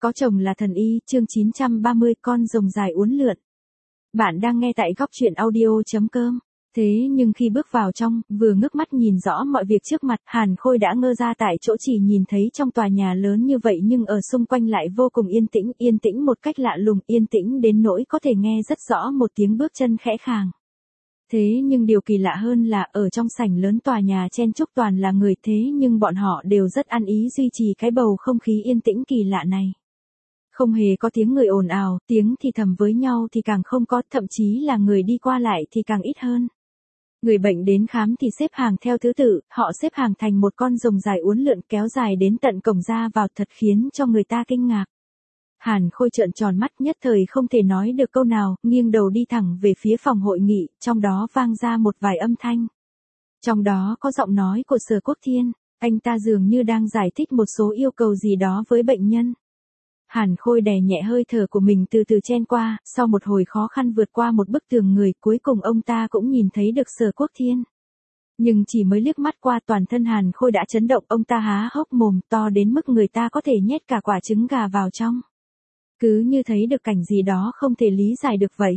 Có chồng là thần y, chương 930 con rồng dài uốn lượn. Bạn đang nghe tại góc truyện audio.com. Thế nhưng khi bước vào trong, vừa ngước mắt nhìn rõ mọi việc trước mặt, Hàn Khôi đã ngơ ra tại chỗ, chỉ nhìn thấy trong tòa nhà lớn như vậy nhưng ở xung quanh lại vô cùng yên tĩnh một cách lạ lùng, yên tĩnh đến nỗi có thể nghe rất rõ một tiếng bước chân khẽ khàng. Thế nhưng điều kỳ lạ hơn là ở trong sảnh lớn tòa nhà chen chúc toàn là người, thế nhưng bọn họ đều rất ăn ý duy trì cái bầu không khí yên tĩnh kỳ lạ này. Không hề có tiếng người ồn ào, tiếng thì thầm với nhau thì càng không có, thậm chí là người đi qua lại thì càng ít hơn. Người bệnh đến khám thì xếp hàng theo thứ tự, họ xếp hàng thành một con rồng dài uốn lượn kéo dài đến tận cổng ra vào, thật khiến cho người ta kinh ngạc. Hàn Khôi trợn tròn mắt, nhất thời không thể nói được câu nào, nghiêng đầu đi thẳng về phía phòng hội nghị, trong đó vang ra một vài âm thanh. Trong đó có giọng nói của Sở Quốc Thiên, anh ta dường như đang giải thích một số yêu cầu gì đó với bệnh nhân. Hàn Khôi đè nhẹ hơi thở của mình từ từ chen qua, sau một hồi khó khăn vượt qua một bức tường người, cuối cùng ông ta cũng nhìn thấy được Sở Quốc Thiên. Nhưng chỉ mới liếc mắt qua, toàn thân Hàn Khôi đã chấn động, ông ta há hốc mồm to đến mức người ta có thể nhét cả quả trứng gà vào trong. Cứ như thấy được cảnh gì đó không thể lý giải được vậy.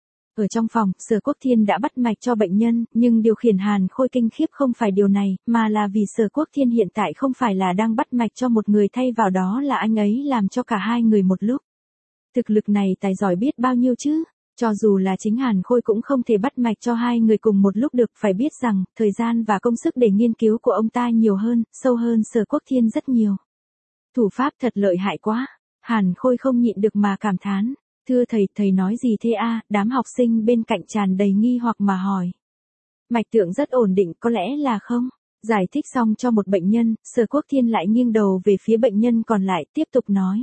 Ở trong phòng, Sở Quốc Thiên đã bắt mạch cho bệnh nhân, nhưng điều khiển Hàn Khôi kinh khiếp không phải điều này, mà là vì Sở Quốc Thiên hiện tại không phải là đang bắt mạch cho một người, thay vào đó là anh ấy làm cho cả hai người một lúc. Thực lực này tài giỏi biết bao nhiêu chứ, cho dù là chính Hàn Khôi cũng không thể bắt mạch cho hai người cùng một lúc được, phải biết rằng, thời gian và công sức để nghiên cứu của ông ta nhiều hơn, sâu hơn Sở Quốc Thiên rất nhiều. Thủ pháp thật lợi hại quá, Hàn Khôi không nhịn được mà cảm thán. Thưa thầy nói gì thế a? Đám học sinh bên cạnh tràn đầy nghi hoặc mà hỏi. Mạch tượng rất ổn định, có lẽ là không? Giải thích xong cho một bệnh nhân, Sở Quốc Thiên lại nghiêng đầu về phía bệnh nhân còn lại, tiếp tục nói.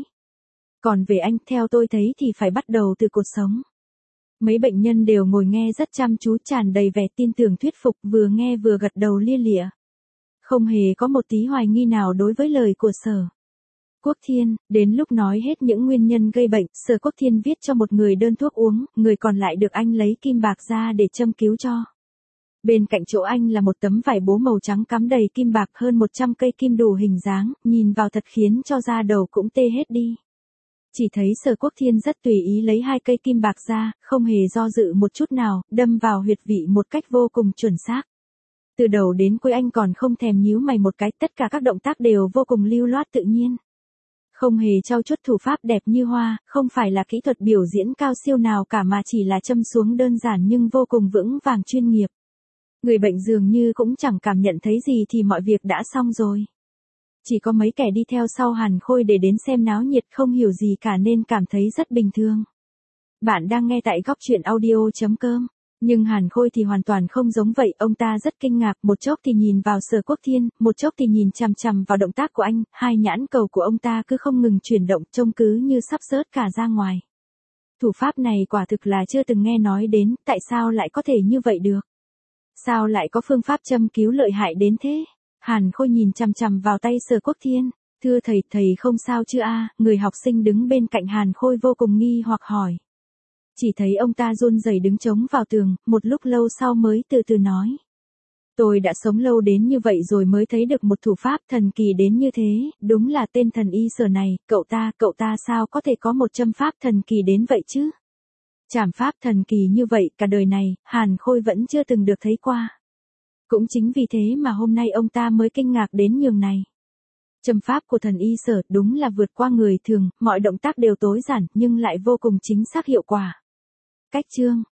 Còn về anh, theo tôi thấy thì phải bắt đầu từ cột sống. Mấy bệnh nhân đều ngồi nghe rất chăm chú, tràn đầy vẻ tin tưởng thuyết phục, vừa nghe vừa gật đầu lia lịa. Không hề có một tí hoài nghi nào đối với lời của Sở Quốc Thiên. Đến lúc nói hết những nguyên nhân gây bệnh, Sở Quốc Thiên viết cho một người đơn thuốc uống, người còn lại được anh lấy kim bạc ra để châm cứu cho. Bên cạnh chỗ anh là một tấm vải bố màu trắng cắm đầy kim bạc, hơn 100 cây kim đủ hình dáng, nhìn vào thật khiến cho da đầu cũng tê hết đi. Chỉ thấy Sở Quốc Thiên rất tùy ý lấy 2 cây kim bạc ra, không hề do dự một chút nào, đâm vào huyệt vị một cách vô cùng chuẩn xác. Từ đầu đến cuối anh còn không thèm nhíu mày một cái, tất cả các động tác đều vô cùng lưu loát tự nhiên. Không hề trau chuốt, thủ pháp đẹp như hoa, không phải là kỹ thuật biểu diễn cao siêu nào cả mà chỉ là châm xuống đơn giản nhưng vô cùng vững vàng chuyên nghiệp. Người bệnh dường như cũng chẳng cảm nhận thấy gì thì mọi việc đã xong rồi. Chỉ có mấy kẻ đi theo sau Hàn Khôi để đến xem náo nhiệt không hiểu gì cả nên cảm thấy rất bình thường. Bạn đang nghe tại góc truyện audio.com. Nhưng Hàn Khôi thì hoàn toàn không giống vậy, ông ta rất kinh ngạc, một chốc thì nhìn vào Sở Quốc Thiên, một chốc thì nhìn chằm chằm vào động tác của anh, hai nhãn cầu của ông ta cứ không ngừng chuyển động, trông cứ như sắp rớt cả ra ngoài. Thủ pháp này quả thực là chưa từng nghe nói đến, tại sao lại có thể như vậy được? Sao lại có phương pháp châm cứu lợi hại đến thế? Hàn Khôi nhìn chằm chằm vào tay Sở Quốc Thiên, thưa thầy không sao chứ a? Người học sinh đứng bên cạnh Hàn Khôi vô cùng nghi hoặc hỏi. Chỉ thấy ông ta run rẩy đứng chống vào tường, một lúc lâu sau mới từ từ nói. Tôi đã sống lâu đến như vậy rồi mới thấy được một thủ pháp thần kỳ đến như thế, đúng là tên thần y Sở này, cậu ta sao có thể có một châm pháp thần kỳ đến vậy chứ? Chảm pháp thần kỳ như vậy cả đời này, Hàn Khôi vẫn chưa từng được thấy qua. Cũng chính vì thế mà hôm nay ông ta mới kinh ngạc đến nhường này. Châm pháp của thần y Sở đúng là vượt qua người thường, mọi động tác đều tối giản nhưng lại vô cùng chính xác hiệu quả. Cách chương